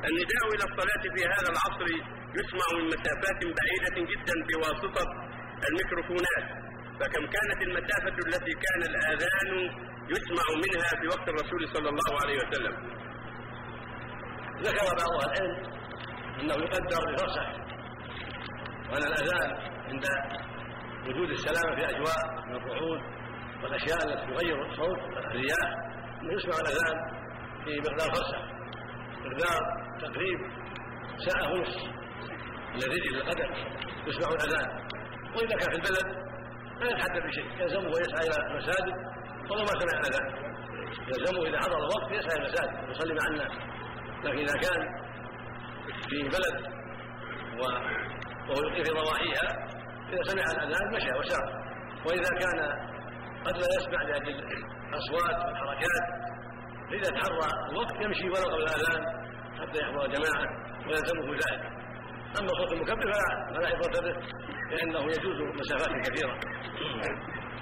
النداء إلى الصلاة في هذا العصر يسمع من مسافات بعيدة جدا بواسطة الميكروفونات، فكم كانت المسافة التي كان الآذان يسمع منها في وقت الرسول صلى الله عليه وسلم. ذكر بعض العلم أنه يقدر بفرسخ، وأن الأذان عند وجود السلامة في أجواء من القعود والأشياء التي تغير الصوت الرياح يسمع الأذان في مقدار فرسخ، مقدار تقريب ساعة ونصف من الرجل القدم يسمع الأذان. وإذا كان في البلد لا يتحدث بشيء، يلزمه ويسعى إلى المساجد ولو ما سمع الأذان، يلزمه إذا حضر الوقت يسعى إلى المساجد ويصلي مع الناس. لكن إذا كان في بلد وهو يقيم في ضواحيها إذا سمع الأذان مشى وسار، وإذا كان قد لا يسمع لأجل الأصوات والحركات فإذا تحرى الوقت يمشي ولو قبل الأذان حتى يحضر جماعة ويلزمه ذلك. أما صوت المكبر فلا يفرط به لأنه يجوز مسافات كثيرة.